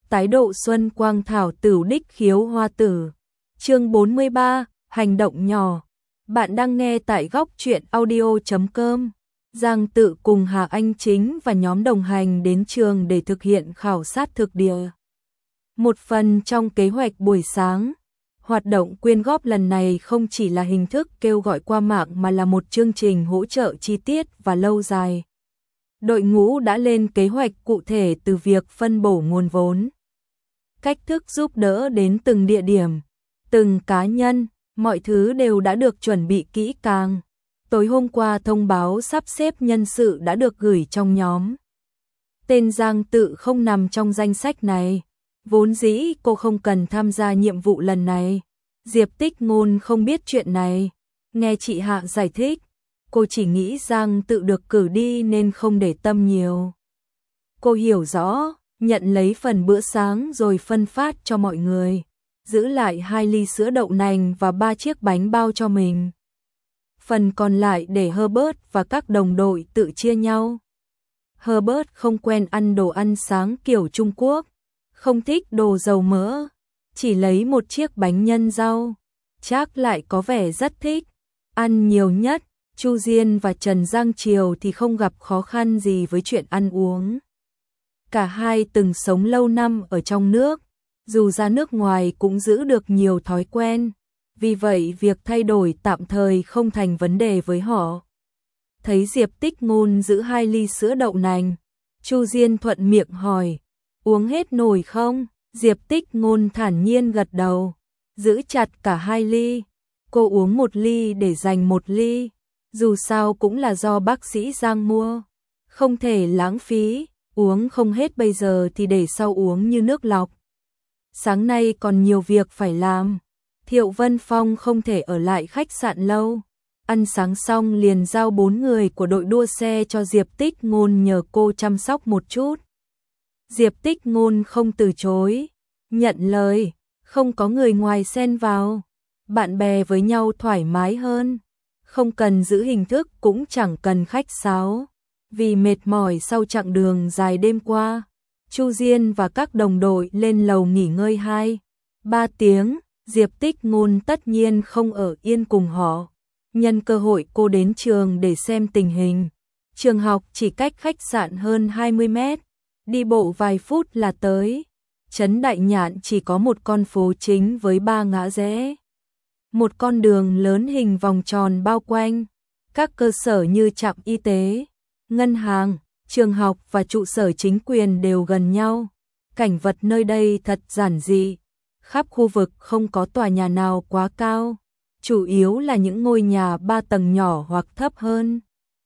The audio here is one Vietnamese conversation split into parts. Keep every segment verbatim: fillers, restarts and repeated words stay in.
tái độ xuân quang thảo tửu đích khiếu hoa tử. Chương bốn mươi ba, hành động nhỏ. Bạn đang nghe tại góc truyện audio chấm com. Giang Tự cùng Hà Anh Chính và nhóm đồng hành đến trường để thực hiện khảo sát thực địa. Một phần trong kế hoạch buổi sáng, hoạt động quyên góp lần này không chỉ là hình thức kêu gọi qua mạng mà là một chương trình hỗ trợ chi tiết và lâu dài. Đội ngũ đã lên kế hoạch cụ thể từ việc phân bổ nguồn vốn, cách thức giúp đỡ đến từng địa điểm, từng cá nhân, mọi thứ đều đã được chuẩn bị kỹ càng. Tối hôm qua thông báo sắp xếp nhân sự đã được gửi trong nhóm. Tên Giang Tự không nằm trong danh sách này. Vốn dĩ cô không cần tham gia nhiệm vụ lần này. Diệp Tích Ngôn không biết chuyện này. Nghe chị Hạ giải thích, cô chỉ nghĩ Giang Tự được cử đi nên không để tâm nhiều. Cô hiểu rõ, nhận lấy phần bữa sáng rồi phân phát cho mọi người, giữ lại hai ly sữa đậu nành và ba chiếc bánh bao cho mình. Phần còn lại để Herbert và các đồng đội tự chia nhau. Herbert không quen ăn đồ ăn sáng kiểu Trung Quốc, không thích đồ dầu mỡ, chỉ lấy một chiếc bánh nhân rau. Trác lại có vẻ rất thích, ăn nhiều nhất. Chu Diên và Trần Giang Triều thì không gặp khó khăn gì với chuyện ăn uống. Cả hai từng sống lâu năm ở trong nước, dù ra nước ngoài cũng giữ được nhiều thói quen, vì vậy việc thay đổi tạm thời không thành vấn đề với họ. Thấy Diệp Tích Ngôn giữ hai ly sữa đậu nành, Chu Diên thuận miệng hỏi, uống hết nổi không? Diệp Tích Ngôn thản nhiên gật đầu, giữ chặt cả hai ly. Cô uống một ly để dành một ly, dù sao cũng là do bác sĩ Giang mua, không thể lãng phí, uống không hết bây giờ thì để sau uống như nước lọc. Sáng nay còn nhiều việc phải làm, Thiệu Vân Phong không thể ở lại khách sạn lâu. Ăn sáng xong liền giao bốn người của đội đua xe cho Diệp Tích Ngôn nhờ cô chăm sóc một chút. Diệp Tích Ngôn không từ chối, nhận lời, không có người ngoài xen vào, bạn bè với nhau thoải mái hơn, không cần giữ hình thức cũng chẳng cần khách sáo. Vì mệt mỏi sau chặng đường dài đêm qua, Chu Diên và các đồng đội lên lầu nghỉ ngơi hai, ba tiếng. Diệp Tích Ngôn tất nhiên không ở yên cùng họ. Nhân cơ hội cô đến trường để xem tình hình. Trường học chỉ cách khách sạn hơn hai mươi mét, đi bộ vài phút là tới. Trấn Đại Nhạn chỉ có một con phố chính với ba ngã rẽ. Một con đường lớn hình vòng tròn bao quanh. Các cơ sở như trạm y tế, ngân hàng, trường học và trụ sở chính quyền đều gần nhau. Cảnh vật nơi đây thật giản dị. Khắp khu vực không có tòa nhà nào quá cao, chủ yếu là những ngôi nhà ba tầng nhỏ hoặc thấp hơn.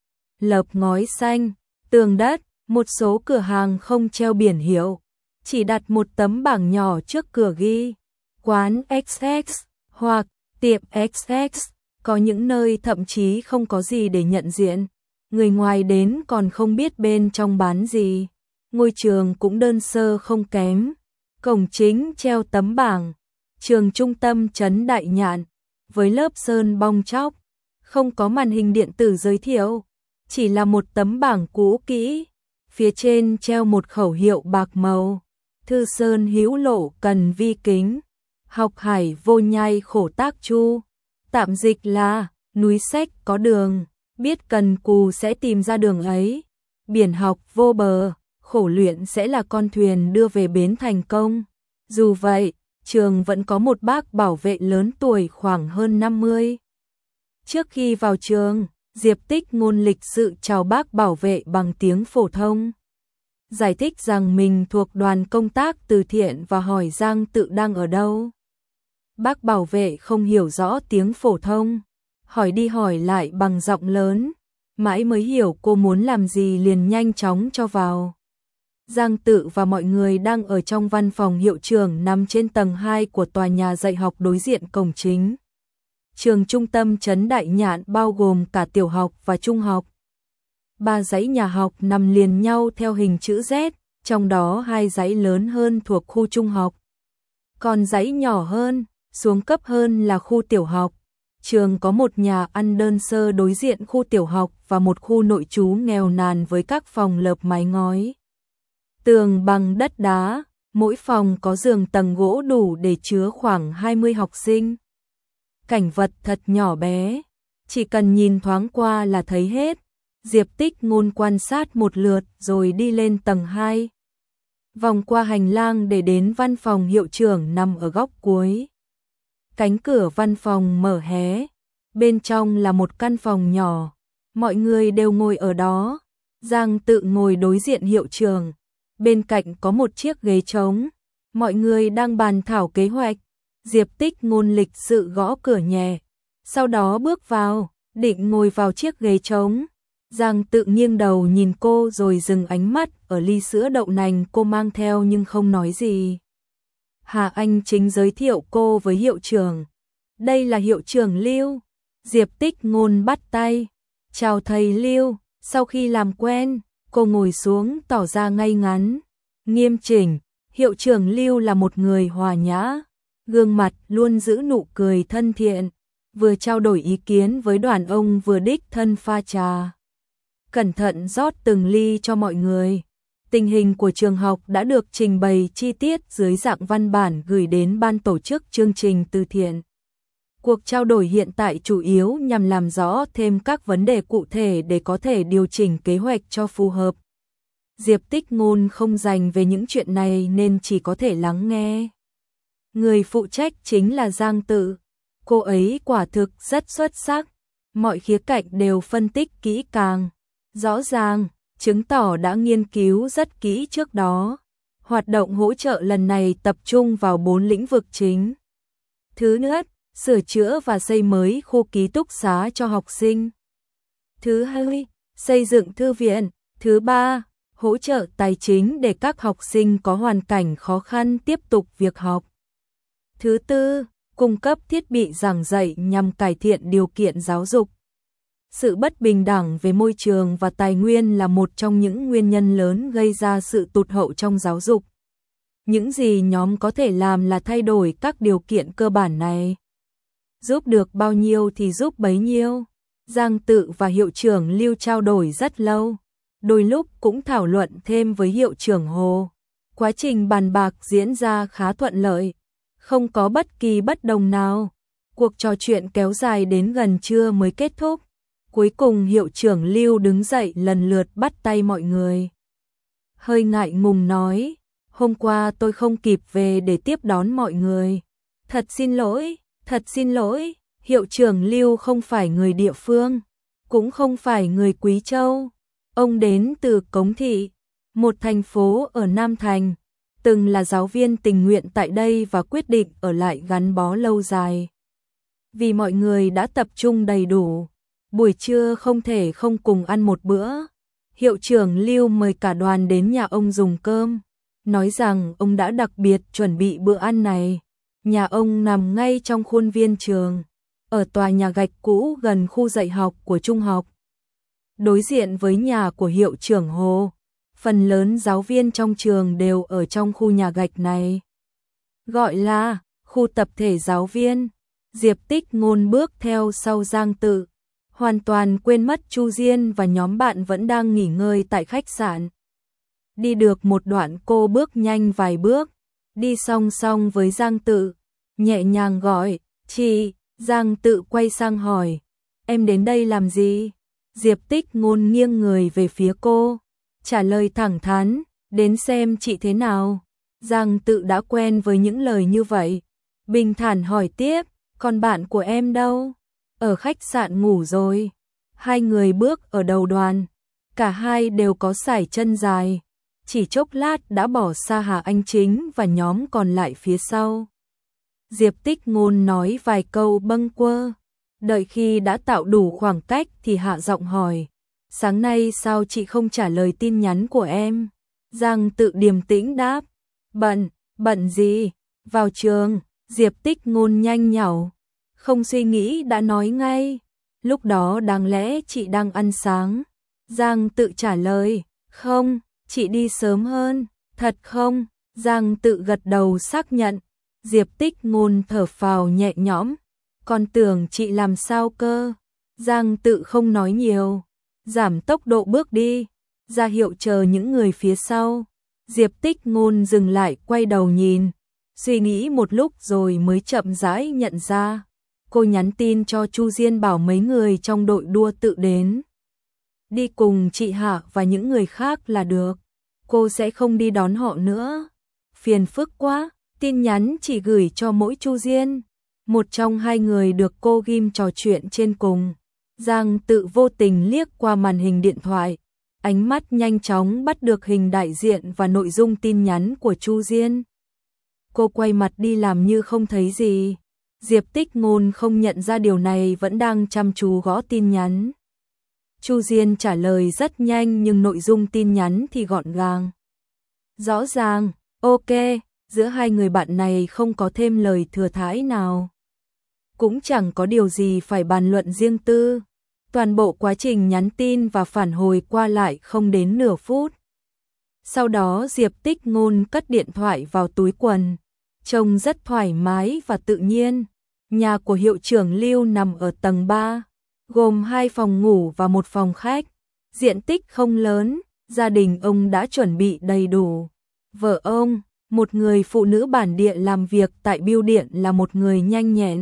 Lợp ngói xanh, tường đất, một số cửa hàng không treo biển hiệu, chỉ đặt một tấm bảng nhỏ trước cửa ghi quán ích ích hoặc tiệm ích ích, có những nơi thậm chí không có gì để nhận diện, người ngoài đến còn không biết bên trong bán gì. Ngôi trường cũng đơn sơ không kém. Cổng chính treo tấm bảng trường trung tâm Trấn Đại Nhạn với lớp sơn bong chóc, không có màn hình điện tử giới thiệu, chỉ là một tấm bảng cũ kỹ, phía trên treo một khẩu hiệu bạc màu: Thư sơn hữu lộ cần vi kính, học hải vô nhai khổ tác chu. Tạm dịch là núi sách có đường, biết cần cù sẽ tìm ra đường ấy. Biển học vô bờ, khổ luyện sẽ là con thuyền đưa về bến thành công. Dù vậy, trường vẫn có một bác bảo vệ lớn tuổi khoảng hơn năm mươi. Trước khi vào trường, Diệp Tích Ngôn lịch sự chào bác bảo vệ bằng tiếng phổ thông, giải thích rằng mình thuộc đoàn công tác từ thiện và hỏi Giang Tự đang ở đâu. Bác bảo vệ không hiểu rõ tiếng phổ thông, hỏi đi hỏi lại bằng giọng lớn, mãi mới hiểu cô muốn làm gì liền nhanh chóng cho vào. Giang Tự và mọi người đang ở trong văn phòng hiệu trưởng nằm trên tầng hai của tòa nhà dạy học đối diện cổng chính. Trường trung tâm Trấn Đại Nhạn bao gồm cả tiểu học và trung học. Ba dãy nhà học nằm liền nhau theo hình chữ Z, trong đó hai dãy lớn hơn thuộc khu trung học. Còn dãy nhỏ hơn, xuống cấp hơn là khu tiểu học. Trường có một nhà ăn đơn sơ đối diện khu tiểu học và một khu nội trú nghèo nàn với các phòng lợp mái ngói. Tường bằng đất đá, Mỗi phòng có giường tầng gỗ đủ để chứa khoảng hai mươi học sinh. Cảnh vật thật nhỏ bé, chỉ cần nhìn thoáng qua là thấy hết. Diệp Tích Ngôn quan sát một lượt rồi đi lên tầng hai. Vòng qua hành lang để đến văn phòng hiệu trưởng nằm ở góc cuối. Cánh cửa văn phòng mở hé, bên trong là một căn phòng nhỏ, mọi người đều ngồi ở đó. Giang Tự ngồi đối diện hiệu trưởng, bên cạnh có một chiếc ghế trống, mọi người đang bàn thảo kế hoạch. Diệp Tích Ngôn lịch sự gõ cửa nhẹ, sau đó bước vào, định ngồi vào chiếc ghế trống. Giang Tự nghiêng đầu nhìn cô rồi dừng ánh mắt ở ly sữa đậu nành cô mang theo nhưng không nói gì. Hà Anh Chính giới thiệu cô với hiệu trưởng. Đây là hiệu trưởng Lưu. Diệp Tích Ngôn bắt tay. Chào thầy Lưu. Sau khi làm quen, cô ngồi xuống tỏ ra ngay ngắn, nghiêm chỉnh. Hiệu trưởng Lưu là một người hòa nhã, gương mặt luôn giữ nụ cười thân thiện, vừa trao đổi ý kiến với đoàn ông vừa đích thân pha trà. Cẩn thận rót từng ly cho mọi người. Tình hình của trường học đã được trình bày chi tiết dưới dạng văn bản gửi đến ban tổ chức chương trình từ thiện. Cuộc trao đổi hiện tại chủ yếu nhằm làm rõ thêm các vấn đề cụ thể để có thể điều chỉnh kế hoạch cho phù hợp. Diệp Tích Ngôn không dành về những chuyện này nên chỉ có thể lắng nghe. Người phụ trách chính là Giang Tự. Cô ấy quả thực rất xuất sắc, mọi khía cạnh đều phân tích kỹ càng, rõ ràng, chứng tỏ đã nghiên cứu rất kỹ trước đó. Hoạt động hỗ trợ lần này tập trung vào bốn lĩnh vực chính. Thứ nhất, sửa chữa và xây mới khu ký túc xá cho học sinh. Thứ hai, xây dựng thư viện. Thứ ba, hỗ trợ tài chính để các học sinh có hoàn cảnh khó khăn tiếp tục việc học. Thứ tư, cung cấp thiết bị giảng dạy nhằm cải thiện điều kiện giáo dục. Sự bất bình đẳng về môi trường và tài nguyên là một trong những nguyên nhân lớn gây ra sự tụt hậu trong giáo dục. Những gì nhóm có thể làm là thay đổi các điều kiện cơ bản này. Giúp được bao nhiêu thì giúp bấy nhiêu. Giang Tự và hiệu trưởng Lưu trao đổi rất lâu, đôi lúc cũng thảo luận thêm với hiệu trưởng Hồ. Quá trình bàn bạc diễn ra khá thuận lợi, không có bất kỳ bất đồng nào. Cuộc trò chuyện kéo dài đến gần trưa mới kết thúc. Cuối cùng hiệu trưởng Lưu đứng dậy lần lượt bắt tay mọi người. Hơi ngại ngùng nói, hôm qua tôi không kịp về để tiếp đón mọi người. Thật xin lỗi, thật xin lỗi, hiệu trưởng Lưu không phải người địa phương, cũng không phải người Quý Châu. Ông đến từ Cống Thị, một thành phố ở Nam Thành, từng là giáo viên tình nguyện tại đây và quyết định ở lại gắn bó lâu dài. Vì mọi người đã tập trung đầy đủ, buổi trưa không thể không cùng ăn một bữa. Hiệu trưởng Lưu mời cả đoàn đến nhà ông dùng cơm, nói rằng ông đã đặc biệt chuẩn bị bữa ăn này. Nhà ông nằm ngay trong khuôn viên trường, ở tòa nhà gạch cũ gần khu dạy học của trung học. Đối diện với nhà của hiệu trưởng Hồ, phần lớn giáo viên trong trường đều ở trong khu nhà gạch này. Gọi là khu tập thể giáo viên. Diệp Tích Ngôn bước theo sau Giang Tự, hoàn toàn quên mất Chu Diên và nhóm bạn vẫn đang nghỉ ngơi tại khách sạn. Đi được một đoạn cô bước nhanh vài bước, đi song song với Giang Tự, nhẹ nhàng gọi, "Chị." Giang Tự quay sang hỏi, "Em đến đây làm gì?" Diệp Tích Ngôn nghiêng người về phía cô, trả lời thẳng thắn, "Đến xem chị thế nào." Giang Tự đã quen với những lời như vậy, bình thản hỏi tiếp, "Còn bạn của em đâu?" "Ở khách sạn ngủ rồi." Hai người bước ở đầu đoàn, cả hai đều có sải chân dài, chỉ chốc lát đã bỏ xa Hà Anh Chính và nhóm còn lại phía sau. Diệp Tích Ngôn nói vài câu bâng quơ, đợi khi đã tạo đủ khoảng cách thì hạ giọng hỏi, "Sáng nay sao chị không trả lời tin nhắn của em?" Giang Tự điềm tĩnh đáp, "Bận." "Bận gì?" "Vào trường." Diệp Tích Ngôn nhanh nhảu, không suy nghĩ đã nói ngay, "Lúc đó đáng lẽ chị đang ăn sáng." Giang Tự trả lời, "Không, chị đi sớm hơn." "Thật không?" Giang Tự gật đầu xác nhận. Diệp Tích Ngôn thở phào nhẹ nhõm, "Còn tưởng chị làm sao cơ." Giang Tự không nói nhiều, giảm tốc độ bước đi, ra hiệu chờ những người phía sau. Diệp Tích Ngôn dừng lại quay đầu nhìn, suy nghĩ một lúc rồi mới chậm rãi nhận ra. Cô nhắn tin cho Chu Diên bảo mấy người trong đội đua tự đến. Đi cùng chị Hạ và những người khác là được. Cô sẽ không đi đón họ nữa. Phiền phức quá, tin nhắn chỉ gửi cho mỗi Chu Diên. Một trong hai người được cô ghim trò chuyện trên cùng. Giang Tự vô tình liếc qua màn hình điện thoại. Ánh mắt nhanh chóng bắt được hình đại diện và nội dung tin nhắn của Chu Diên. Cô quay mặt đi làm như không thấy gì. Diệp Tích Ngôn không nhận ra điều này, vẫn đang chăm chú gõ tin nhắn. Chu Diên trả lời rất nhanh nhưng nội dung tin nhắn thì gọn gàng. Rõ ràng, ok, giữa hai người bạn này không có thêm lời thừa thãi nào. Cũng chẳng có điều gì phải bàn luận riêng tư. Toàn bộ quá trình nhắn tin và phản hồi qua lại không đến nửa phút. Sau đó Diệp Tích Ngôn cất điện thoại vào túi quần. Trông rất thoải mái và tự nhiên. Nhà của hiệu trưởng Lưu nằm ở tầng ba, gồm hai phòng ngủ và một phòng khách. Diện tích không lớn, gia đình ông đã chuẩn bị đầy đủ. Vợ ông, một người phụ nữ bản địa làm việc tại bưu điện, là một người nhanh nhẹn,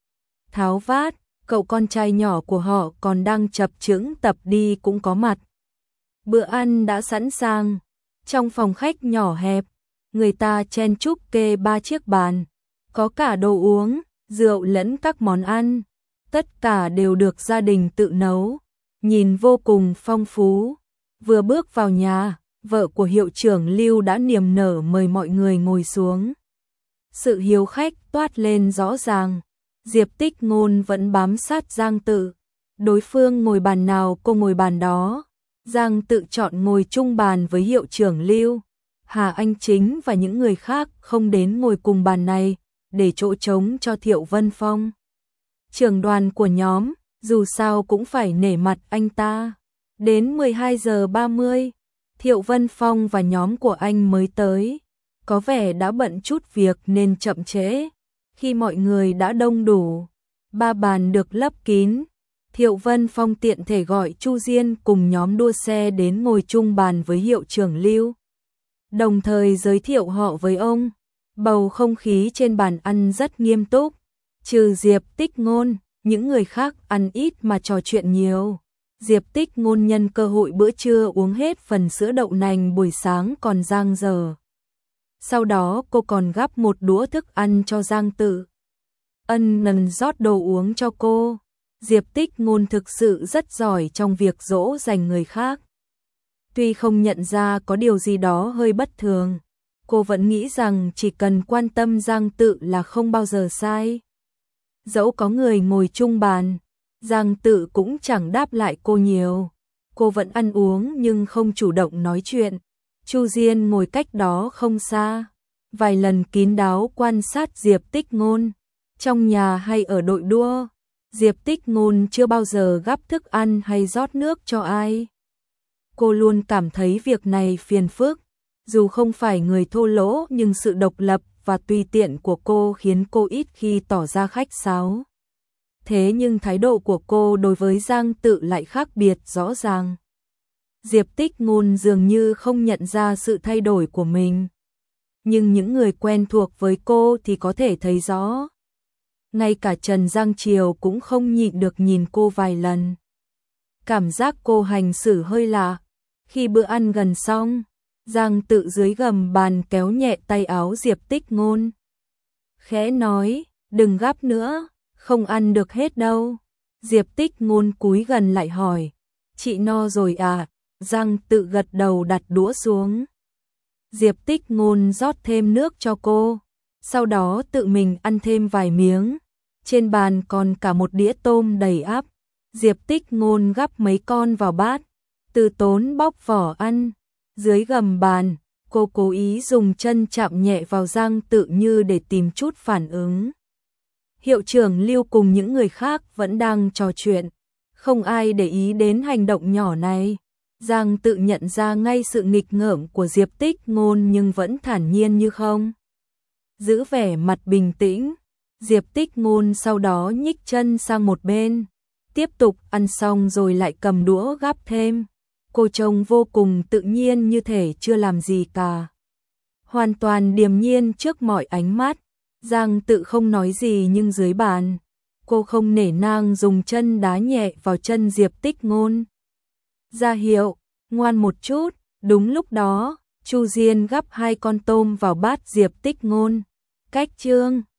tháo vát. Cậu con trai nhỏ của họ còn đang chập chững tập đi cũng có mặt. Bữa ăn đã sẵn sàng. Trong phòng khách nhỏ hẹp, người ta chen chúc kê ba chiếc bàn. Có cả đồ uống, rượu lẫn các món ăn. Tất cả đều được gia đình tự nấu. Nhìn vô cùng phong phú. Vừa bước vào nhà, vợ của hiệu trưởng Lưu đã niềm nở mời mọi người ngồi xuống. Sự hiếu khách toát lên rõ ràng. Diệp Tích Ngôn vẫn bám sát Giang Tự. Đối phương ngồi bàn nào cô ngồi bàn đó. Giang Tự chọn ngồi chung bàn với hiệu trưởng Lưu. Hà Anh Chính và những người khác không đến ngồi cùng bàn này, để chỗ trống cho Thiệu Vân Phong. Trưởng đoàn của nhóm, dù sao cũng phải nể mặt anh ta. Đến mười hai giờ ba mươi, Thiệu Vân Phong và nhóm của anh mới tới. Có vẻ đã bận chút việc nên chậm trễ. Khi mọi người đã đông đủ, ba bàn được lấp kín, Thiệu Vân Phong tiện thể gọi Chu Diên cùng nhóm đua xe đến ngồi chung bàn với hiệu trưởng Lưu. Đồng thời giới thiệu họ với ông. Bầu không khí trên bàn ăn rất nghiêm túc. Trừ Diệp Tích Ngôn, những người khác ăn ít mà trò chuyện nhiều. Diệp Tích Ngôn nhân cơ hội bữa trưa uống hết phần sữa đậu nành buổi sáng còn dang dở. Sau đó cô còn gắp một đũa thức ăn cho Giang Tự. Ân nần rót đồ uống cho cô. Diệp Tích Ngôn thực sự rất giỏi trong việc dỗ dành người khác. Tuy không nhận ra có điều gì đó hơi bất thường, cô vẫn nghĩ rằng chỉ cần quan tâm Giang Tự là không bao giờ sai. Dẫu có người ngồi chung bàn, Giang Tự cũng chẳng đáp lại cô nhiều. Cô vẫn ăn uống nhưng không chủ động nói chuyện. Chu Diên ngồi cách đó không xa, vài lần kín đáo quan sát Diệp Tích Ngôn. Trong nhà hay ở đội đua, Diệp Tích Ngôn chưa bao giờ gắp thức ăn hay rót nước cho ai. Cô luôn cảm thấy việc này phiền phức. Dù không phải người thô lỗ nhưng sự độc lập và tùy tiện của cô khiến cô ít khi tỏ ra khách sáo. Thế nhưng thái độ của cô đối với Giang Tự lại khác biệt rõ ràng. Diệp Tích Ngôn dường như không nhận ra sự thay đổi của mình. Nhưng những người quen thuộc với cô thì có thể thấy rõ. Ngay cả Trần Giang Triều cũng không nhịn được nhìn cô vài lần. Cảm giác cô hành xử hơi lạ. Khi bữa ăn gần xong, Giang Tự dưới gầm bàn kéo nhẹ tay áo Diệp Tích Ngôn. Khẽ nói, đừng gắp nữa, không ăn được hết đâu. Diệp Tích Ngôn cúi gần lại hỏi, chị no rồi à? Giang Tự gật đầu đặt đũa xuống. Diệp Tích Ngôn rót thêm nước cho cô, sau đó tự mình ăn thêm vài miếng. Trên bàn còn cả một đĩa tôm đầy ắp. Diệp Tích Ngôn gắp mấy con vào bát, từ tốn bóc vỏ ăn. Dưới gầm bàn, cô cố ý dùng chân chạm nhẹ vào Giang Tự như để tìm chút phản ứng. Hiệu trưởng Lưu cùng những người khác vẫn đang trò chuyện, không ai để ý đến hành động nhỏ này. Giang Tự nhận ra ngay sự nghịch ngợm của Diệp Tích Ngôn nhưng vẫn thản nhiên như không. Giữ vẻ mặt bình tĩnh, Diệp Tích Ngôn sau đó nhích chân sang một bên, tiếp tục ăn xong rồi lại cầm đũa gắp thêm. Cô trông vô cùng tự nhiên như thể chưa làm gì cả. hoàn toàn điềm nhiên trước mọi ánh mắt. Giang Tự không nói gì nhưng dưới bàn, cô không nể nang dùng chân đá nhẹ vào chân Diệp Tích Ngôn. Ra hiệu, ngoan một chút. Đúng lúc đó, Chu Diên gắp hai con tôm vào bát Diệp Tích Ngôn. Cách Trương